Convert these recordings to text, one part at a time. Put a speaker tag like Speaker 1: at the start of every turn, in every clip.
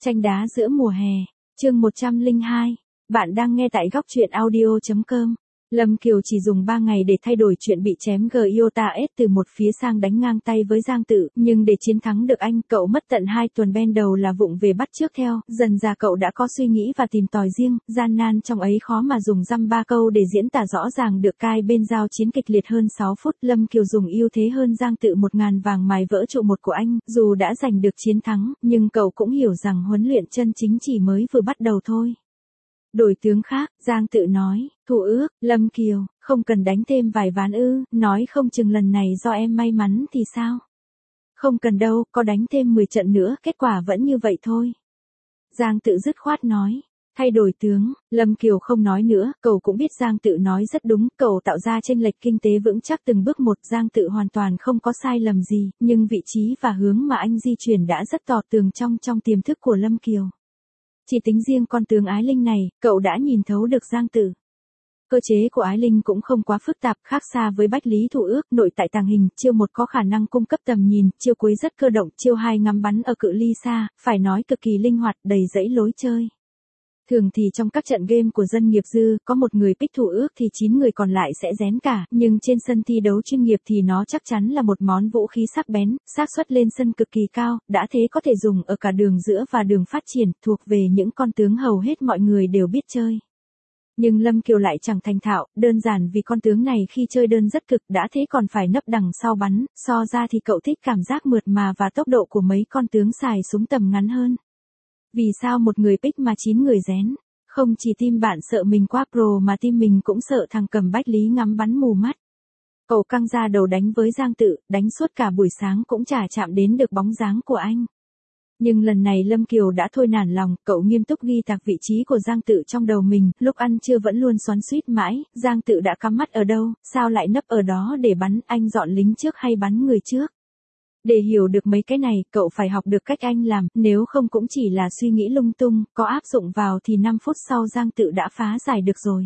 Speaker 1: Tranh đá giữa mùa hè, chương 102. Bạn đang nghe tại góc truyện audio.com. Lâm Kiều chỉ dùng 3 ngày để thay đổi chuyện bị chém Giota S từ một phía sang đánh ngang tay với Giang Tự, nhưng để chiến thắng được anh, cậu mất tận 2 tuần ban đầu là vụng về bắt chước theo, dần dà cậu đã có suy nghĩ và tìm tòi riêng, gian nan trong ấy khó mà dùng dăm ba câu để diễn tả rõ ràng được. Cai bên giao chiến kịch liệt hơn 6 phút, Lâm Kiều dùng ưu thế hơn Giang Tự 1000 vàng mài vỡ trụ một của anh, dù đã giành được chiến thắng, nhưng cậu cũng hiểu rằng huấn luyện chân chính chỉ mới vừa bắt đầu thôi. Đổi tướng khác, Giang Tự nói, thủ ước, Lâm Kiều, không cần đánh thêm vài ván ư, nói không chừng lần này do em may mắn thì sao? Không cần đâu, có đánh thêm 10 trận nữa, kết quả vẫn như vậy thôi. Giang Tự dứt khoát nói, thay đổi tướng, Lâm Kiều không nói nữa, cậu cũng biết Giang Tự nói rất đúng, cậu tạo ra chênh lệch kinh tế vững chắc từng bước một. Giang Tự hoàn toàn không có sai lầm gì, nhưng vị trí và hướng mà anh di chuyển đã rất tỏ tường trong tiềm thức của Lâm Kiều. Chỉ tính riêng con tướng Ái Linh này, cậu đã nhìn thấu được Giang Tự. Cơ chế của Ái Linh cũng không quá phức tạp, khác xa với Bách Lý Thủ Ước. Nội tại tàng hình, chiêu 1 có khả năng cung cấp tầm nhìn, chiêu cuối rất cơ động, chiêu 2 ngắm bắn ở cự ly xa, phải nói cực kỳ linh hoạt, đầy dãy lối chơi. Thường thì trong các trận game của dân nghiệp dư, có một người pick Thủ Ước thì 9 người còn lại sẽ rén cả, nhưng trên sân thi đấu chuyên nghiệp thì nó chắc chắn là một món vũ khí sắc bén, xác suất lên sân cực kỳ cao, đã thế có thể dùng ở cả đường giữa và đường phát triển, thuộc về những con tướng hầu hết mọi người đều biết chơi. Nhưng Lâm Kiều lại chẳng thành thạo, đơn giản vì con tướng này khi chơi đơn rất cực, đã thế còn phải nấp đằng sau bắn, so ra thì cậu thích cảm giác mượt mà và tốc độ của mấy con tướng xài súng tầm ngắn hơn. Vì sao một người pick mà 9 người rén? Không chỉ team bạn sợ mình quá pro mà team mình cũng sợ thằng cầm Bách Lý ngắm bắn mù mắt. Cậu căng ra đầu đánh với Giang Tự, đánh suốt cả buổi sáng cũng chả chạm đến được bóng dáng của anh. Nhưng lần này Lâm Kiều đã thôi nản lòng, cậu nghiêm túc ghi tạc vị trí của Giang Tự trong đầu mình, lúc ăn trưa vẫn luôn xoắn xuýt mãi, Giang Tự đã cắm mắt ở đâu, sao lại nấp ở đó để bắn, anh dọn lính trước hay bắn người trước? Để hiểu được mấy cái này, cậu phải học được cách anh làm, nếu không cũng chỉ là suy nghĩ lung tung, có áp dụng vào thì 5 phút sau Giang Tự đã phá giải được rồi.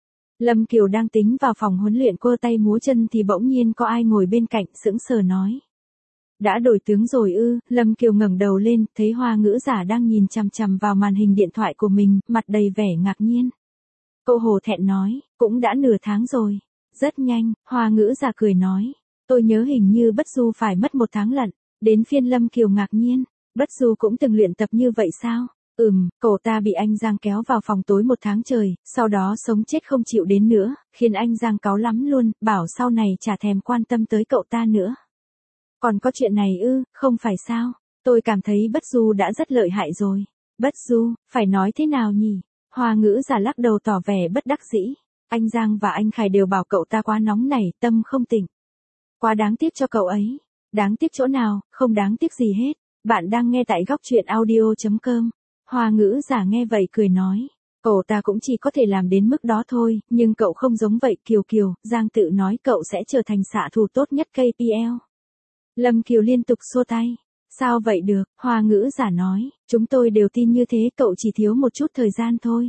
Speaker 1: Lâm Kiều đang tính vào phòng huấn luyện quơ tay múa chân thì bỗng nhiên có ai ngồi bên cạnh sững sờ nói. Đã đổi tướng rồi ư? Lâm Kiều ngẩng đầu lên, thấy Hoa Ngữ Giả đang nhìn chằm chằm vào màn hình điện thoại của mình, mặt đầy vẻ ngạc nhiên. Cậu hổ thẹn nói, cũng đã nửa tháng rồi. Rất nhanh, Hoa Ngữ Giả cười nói. Tôi nhớ hình như Bất Du phải mất 1 tháng lận. Đến phiên Lâm Kiều ngạc nhiên. Bất Du cũng từng luyện tập như vậy sao? Cậu ta bị anh Giang kéo vào phòng tối 1 tháng trời, sau đó sống chết không chịu đến nữa, khiến anh Giang cáu lắm luôn, bảo sau này chả thèm quan tâm tới cậu ta nữa. Còn có chuyện này ư? Không phải sao? Tôi cảm thấy Bất Du đã rất lợi hại rồi. Bất Du, phải nói thế nào nhỉ? Hoa Ngữ Giả lắc đầu tỏ vẻ bất đắc dĩ. Anh Giang và anh Khải đều bảo cậu ta quá nóng nảy, tâm không tỉnh. Quá đáng tiếc cho cậu ấy. Đáng tiếc chỗ nào? Không đáng tiếc gì hết. Bạn đang nghe tại góc truyện audio.com. Hoa Ngữ Giả nghe vậy cười nói. Cậu ta cũng chỉ có thể làm đến mức đó thôi, nhưng cậu không giống vậy Kiều Kiều. Giang Tự nói cậu sẽ trở thành xạ thủ tốt nhất KPL. Lâm Kiều liên tục xua tay. Sao vậy được? Hoa Ngữ Giả nói. Chúng tôi đều tin như thế, cậu chỉ thiếu một chút thời gian thôi.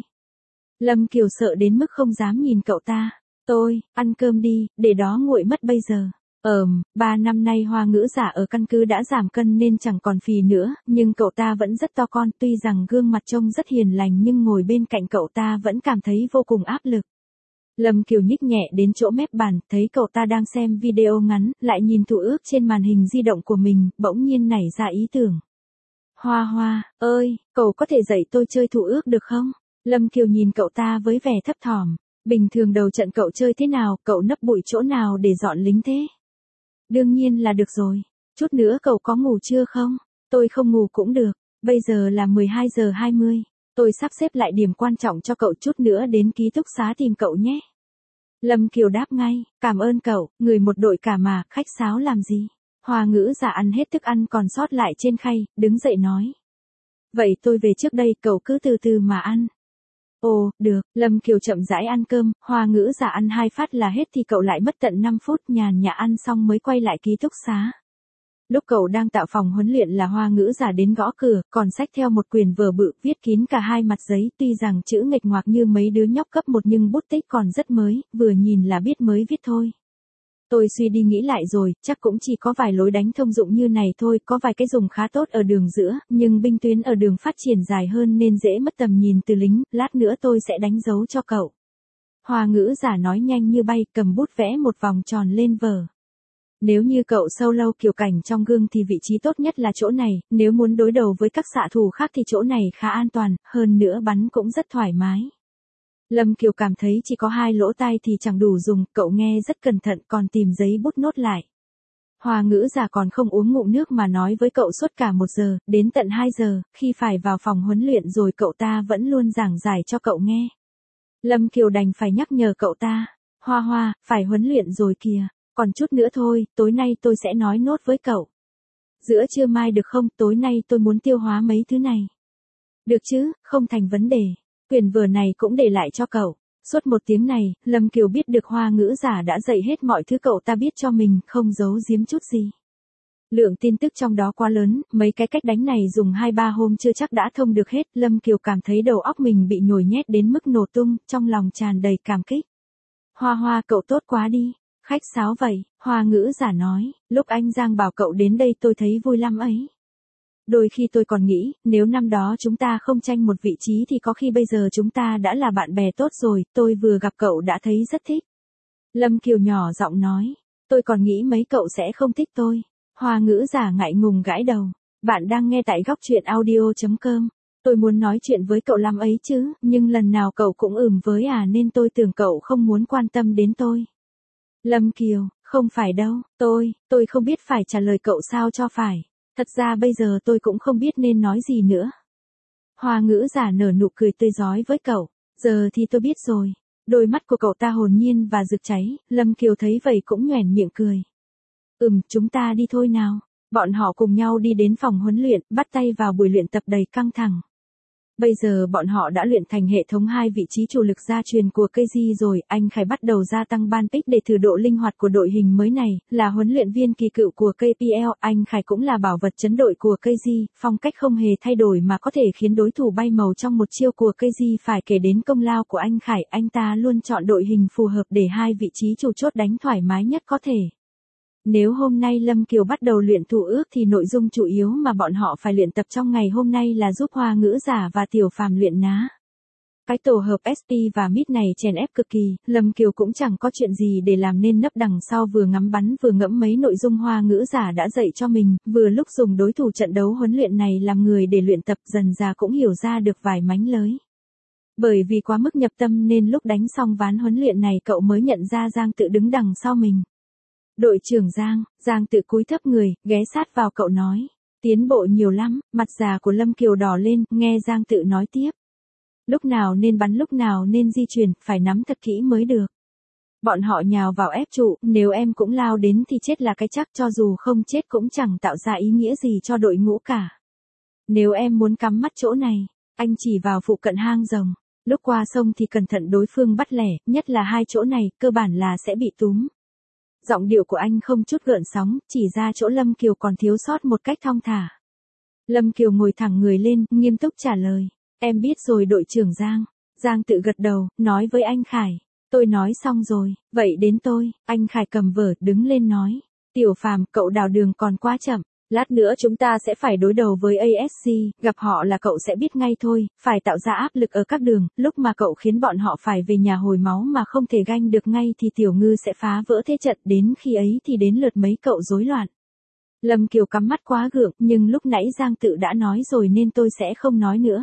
Speaker 1: Lâm Kiều sợ đến mức không dám nhìn cậu ta. Tôi, ăn cơm đi, để đó nguội mất bây giờ. 3 năm nay Hoa Ngữ Giả ở căn cứ đã giảm cân nên chẳng còn phì nữa, nhưng cậu ta vẫn rất to con, tuy rằng gương mặt trông rất hiền lành nhưng ngồi bên cạnh cậu ta vẫn cảm thấy vô cùng áp lực. Lâm Kiều nhích nhẹ đến chỗ mép bàn, thấy cậu ta đang xem video ngắn, lại nhìn Thủ Ước trên màn hình di động của mình, bỗng nhiên nảy ra ý tưởng. Hoa Hoa, ơi, cậu có thể dạy tôi chơi Thủ Ước được không? Lâm Kiều nhìn cậu ta với vẻ thấp thỏm. Bình thường đầu trận cậu chơi thế nào, cậu nấp bụi chỗ nào để dọn lính thế? Đương nhiên là được rồi. Chút nữa cậu có ngủ chưa không? Tôi không ngủ cũng được. Bây giờ là 12 giờ 20. Tôi sắp xếp lại điểm quan trọng cho cậu, chút nữa đến ký túc xá tìm cậu nhé. Lâm Kiều đáp ngay, cảm ơn cậu, người một đội cả mà, khách sáo làm gì? Hoa Ngữ Giả ăn hết thức ăn còn sót lại trên khay, đứng dậy nói. Vậy tôi về trước đây, cậu cứ từ từ mà ăn. Ồ, được, Lâm Kiều chậm rãi ăn cơm, Hoa Ngữ Giả ăn 2 phát là hết thì cậu lại mất tận 5 phút nhàn nhã ăn xong mới quay lại ký túc xá. Lúc cậu đang tạo phòng huấn luyện là Hoa Ngữ Giả đến gõ cửa, còn xách theo một quyển vở bự, viết kín cả 2 mặt giấy, tuy rằng chữ nghịch ngoạc như mấy đứa nhóc cấp 1 nhưng bút tích còn rất mới, vừa nhìn là biết mới viết thôi. Tôi suy đi nghĩ lại rồi, chắc cũng chỉ có vài lối đánh thông dụng như này thôi, có vài cái dùng khá tốt ở đường giữa, nhưng binh tuyến ở đường phát triển dài hơn nên dễ mất tầm nhìn từ lính, lát nữa tôi sẽ đánh dấu cho cậu. Hoa ngữ giả nói nhanh như bay, cầm bút vẽ một vòng tròn lên vở. Nếu như cậu solo kiều cảnh trong gương thì vị trí tốt nhất là chỗ này, nếu muốn đối đầu với các xạ thủ khác thì chỗ này khá an toàn, hơn nữa bắn cũng rất thoải mái. Lâm Kiều cảm thấy chỉ có 2 lỗ tai thì chẳng đủ dùng, cậu nghe rất cẩn thận còn tìm giấy bút nốt lại. Hoa ngữ giả còn không uống ngụm nước mà nói với cậu suốt cả 1 giờ, đến tận 2 giờ, khi phải vào phòng huấn luyện rồi cậu ta vẫn luôn giảng giải cho cậu nghe. Lâm Kiều đành phải nhắc nhở cậu ta, Hoa Hoa, phải huấn luyện rồi kìa, còn chút nữa thôi, tối nay tôi sẽ nói nốt với cậu. Giữa trưa mai được không, tối nay tôi muốn tiêu hóa mấy thứ này. Được chứ, không thành vấn đề. Quyển vở này cũng để lại cho cậu. Suốt 1 tiếng này, Lâm Kiều biết được hoa ngữ giả đã dạy hết mọi thứ cậu ta biết cho mình, không giấu giếm chút gì. Lượng tin tức trong đó quá lớn, mấy cái cách đánh này dùng 2-3 hôm chưa chắc đã thông được hết. Lâm Kiều cảm thấy đầu óc mình bị nhồi nhét đến mức nổ tung, trong lòng tràn đầy cảm kích. Hoa Hoa cậu tốt quá đi. Khách sáo vậy, hoa ngữ giả nói, lúc anh Giang bảo cậu đến đây tôi thấy vui lắm ấy. Đôi khi tôi còn nghĩ, nếu năm đó chúng ta không tranh một vị trí thì có khi bây giờ chúng ta đã là bạn bè tốt rồi, tôi vừa gặp cậu đã thấy rất thích. Lâm Kiều nhỏ giọng nói, tôi còn nghĩ mấy cậu sẽ không thích tôi. Hoa ngữ giả ngại ngùng gãi đầu, bạn đang nghe tại góc truyện audio.com. Tôi muốn nói chuyện với cậu lắm ấy chứ, nhưng lần nào cậu cũng với nên tôi tưởng cậu không muốn quan tâm đến tôi. Lâm Kiều, không phải đâu, tôi không biết phải trả lời cậu sao cho phải. Thật ra bây giờ tôi cũng không biết nên nói gì nữa. Hoa ngữ giả nở nụ cười tươi rói với cậu, giờ thì tôi biết rồi. Đôi mắt của cậu ta hồn nhiên và rực cháy, Lâm Kiều thấy vậy cũng nhoẻn miệng cười. Chúng ta đi thôi nào. Bọn họ cùng nhau đi đến phòng huấn luyện, bắt tay vào buổi luyện tập đầy căng thẳng. Bây giờ bọn họ đã luyện thành hệ thống 2 vị trí chủ lực gia truyền của KG rồi, anh Khải bắt đầu gia tăng ban pick để thử độ linh hoạt của đội hình mới này, là huấn luyện viên kỳ cựu của KPL, anh Khải cũng là bảo vật chấn đội của KG, phong cách không hề thay đổi mà có thể khiến đối thủ bay màu trong một chiêu của KG. Phải kể đến công lao của anh Khải, anh ta luôn chọn đội hình phù hợp để 2 vị trí chủ chốt đánh thoải mái nhất có thể. Nếu hôm nay Lâm Kiều bắt đầu luyện thủ ước thì nội dung chủ yếu mà bọn họ phải luyện tập trong ngày hôm nay là giúp hoa ngữ giả và tiểu phàm luyện ná. Cái tổ hợp SP và mid này chèn ép cực kỳ, Lâm Kiều cũng chẳng có chuyện gì để làm nên nấp đằng sau vừa ngắm bắn vừa ngẫm mấy nội dung hoa ngữ giả đã dạy cho mình, vừa lúc dùng đối thủ trận đấu huấn luyện này làm người để luyện tập, dần ra cũng hiểu ra được vài mánh lới. Bởi vì quá mức nhập tâm nên lúc đánh xong ván huấn luyện này cậu mới nhận ra Giang Tự đứng đằng sau mình. Đội trưởng Giang Tự cúi thấp người, ghé sát vào cậu nói. Tiến bộ nhiều lắm, mặt già của Lâm Kiều đỏ lên, nghe Giang Tự nói tiếp. Lúc nào nên bắn lúc nào nên di chuyển, phải nắm thật kỹ mới được. Bọn họ nhào vào ép trụ, nếu em cũng lao đến thì chết là cái chắc, cho dù không chết cũng chẳng tạo ra ý nghĩa gì cho đội ngũ cả. Nếu em muốn cắm mắt chỗ này, anh chỉ vào phụ cận hang rồng. Lúc qua sông thì cẩn thận đối phương bắt lẻ, nhất là 2 chỗ này, cơ bản là sẽ bị túm. Giọng điệu của anh không chút gợn sóng, chỉ ra chỗ Lâm Kiều còn thiếu sót một cách thong thả. Lâm Kiều ngồi thẳng người lên, nghiêm túc trả lời. Em biết rồi đội trưởng Giang Tự gật đầu, nói với anh Khải. Tôi nói xong rồi, vậy đến tôi. Anh Khải cầm vở, đứng lên nói. Tiểu phàm, cậu đào đường còn quá chậm. Lát nữa chúng ta sẽ phải đối đầu với ASC, gặp họ là cậu sẽ biết ngay thôi, phải tạo ra áp lực ở các đường, lúc mà cậu khiến bọn họ phải về nhà hồi máu mà không thể ganh được ngay thì Tiểu Ngư sẽ phá vỡ thế trận, đến khi ấy thì đến lượt mấy cậu rối loạn. Lâm Kiều cắm mắt quá gượng, nhưng lúc nãy Giang Tự đã nói rồi nên tôi sẽ không nói nữa.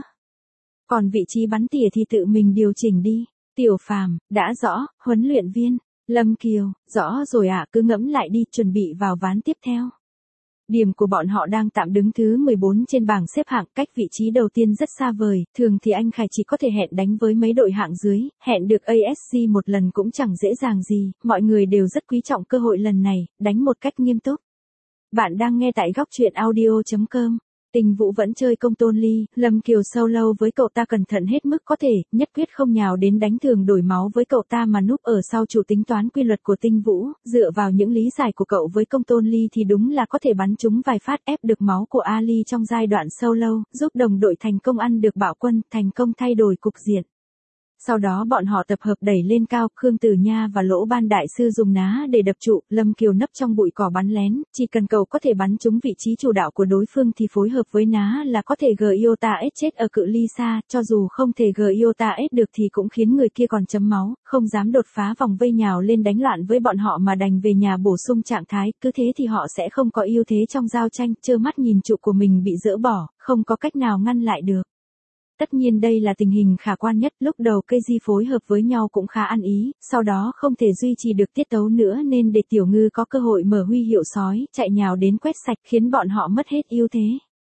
Speaker 1: Còn vị trí bắn tỉa thì tự mình điều chỉnh đi. Tiểu phàm, đã rõ, huấn luyện viên. Lâm Kiều, rõ rồi ạ, cứ ngẫm lại đi, chuẩn bị vào ván tiếp theo. Điểm của bọn họ đang tạm đứng thứ 14 trên bảng xếp hạng, cách vị trí đầu tiên rất xa vời, thường thì anh Khải chỉ có thể hẹn đánh với mấy đội hạng dưới, hẹn được ASC một lần cũng chẳng dễ dàng gì, mọi người đều rất quý trọng cơ hội lần này, đánh một cách nghiêm túc. Bạn đang nghe tại góc truyện audio.com. Tình Vũ vẫn chơi công tôn ly, Lâm Kiều solo với cậu ta cẩn thận hết mức có thể, nhất quyết không nhào đến đánh thường đổi máu với cậu ta mà núp ở sau chủ tính toán quy luật của Tinh Vũ, dựa vào những lý giải của cậu với công tôn ly thì đúng là có thể bắn trúng vài phát ép được máu của Ali trong giai đoạn solo, giúp đồng đội thành công ăn được bạo quân, thành công thay đổi cục diện. Sau đó bọn họ tập hợp đẩy lên cao, Khương Tử Nha và Lỗ Ban đại sư dùng ná để đập trụ, Lâm Kiều nấp trong bụi cỏ bắn lén, chỉ cần cậu có thể bắn trúng vị trí chủ đạo của đối phương thì phối hợp với ná là có thể Giota S chết ở cự ly xa, cho dù không thể Giota S được thì cũng khiến người kia còn chấm máu, không dám đột phá vòng vây nhào lên đánh loạn với bọn họ mà đành về nhà bổ sung trạng thái, cứ thế thì họ sẽ không có ưu thế trong giao tranh, trơ mắt nhìn trụ của mình bị dỡ bỏ, không có cách nào ngăn lại được. Tất nhiên đây là tình hình khả quan nhất, lúc đầu cây di phối hợp với nhau cũng khá ăn ý, sau đó không thể duy trì được tiết tấu nữa nên để Tiểu Ngư có cơ hội mở huy hiệu sói, chạy nhào đến quét sạch khiến bọn họ mất hết ưu thế.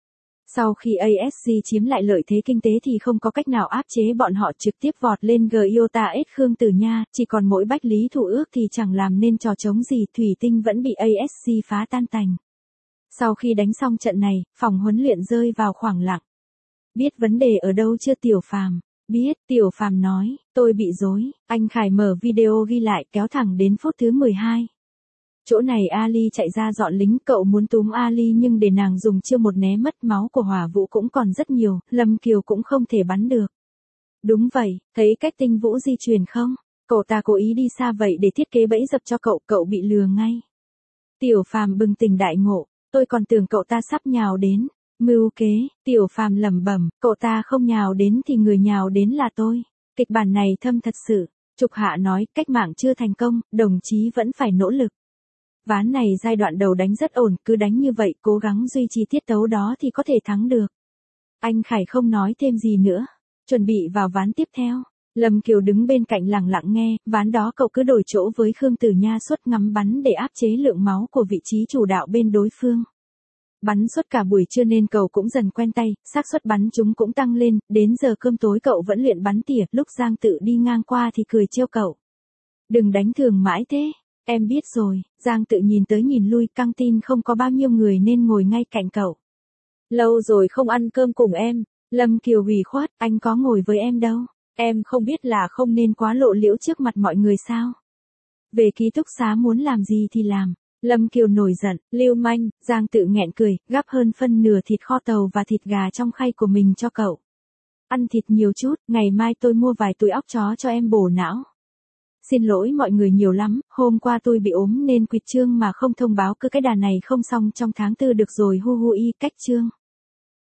Speaker 1: Sau khi ASG chiếm lại lợi thế kinh tế thì không có cách nào áp chế bọn họ trực tiếp vọt lên Giota S Khương Tử Nha, chỉ còn mỗi Bách Lý Thủ Ước thì chẳng làm nên trò trống gì, thủy tinh vẫn bị ASG phá tan tành. Sau khi đánh xong trận này, phòng huấn luyện rơi vào khoảng lặng. Biết vấn đề ở đâu chưa Tiểu Phàm? Biết, Tiểu Phàm nói, tôi bị rối. Anh Khải mở video ghi lại kéo thẳng đến phút thứ 12. Chỗ này Ali chạy ra dọn lính, cậu muốn túm Ali nhưng để nàng dùng chiêu một né mất, máu của Hỏa Vũ cũng còn rất nhiều, Lâm Kiều cũng không thể bắn được. Đúng vậy, thấy cách Tinh Vũ di chuyển không? Cậu ta cố ý đi xa vậy để thiết kế bẫy dập cho cậu bị lừa ngay. Tiểu Phàm bừng tỉnh đại ngộ, tôi còn tưởng cậu ta sắp nhào đến. Mưu kế, Tiểu Phàm lẩm bẩm, cậu ta không nhào đến thì người nhào đến là tôi. Kịch bản này thâm thật sự. Trục Hạ nói, cách mạng chưa thành công, đồng chí vẫn phải nỗ lực. Ván này giai đoạn đầu đánh rất ổn, cứ đánh như vậy, cố gắng duy trì tiết tấu đó thì có thể thắng được. Anh Khải không nói thêm gì nữa. Chuẩn bị vào ván tiếp theo. Lâm Kiều đứng bên cạnh lặng lặng nghe, ván đó cậu cứ đổi chỗ với Khương Tử Nha suốt ngắm bắn để áp chế lượng máu của vị trí chủ đạo bên đối phương. Bắn suốt cả buổi trưa nên cậu cũng dần quen tay, xác suất bắn chúng cũng tăng lên, đến giờ cơm tối cậu vẫn luyện bắn tỉa, lúc Giang Tự đi ngang qua thì cười trêu cậu. Đừng đánh thường mãi thế, em biết rồi, Giang Tự nhìn tới nhìn lui, căng tin không có bao nhiêu người nên ngồi ngay cạnh cậu. Lâu rồi không ăn cơm cùng em, Lâm Kiều ủy khuất, anh có ngồi với em đâu, em không biết là không nên quá lộ liễu trước mặt mọi người sao. Về ký túc xá muốn làm gì thì làm. Lâm Kiều nổi giận, lưu manh, Giang Tự nghẹn cười, gắp hơn phân nửa thịt kho tàu và thịt gà trong khay của mình cho cậu. Ăn thịt nhiều chút, ngày mai tôi mua vài túi óc chó cho em bổ não. Xin lỗi mọi người nhiều lắm, hôm qua tôi bị ốm nên quỵt chương mà không thông báo, cứ cái đà này không xong trong tháng 4 được rồi, hu hu y cách chương.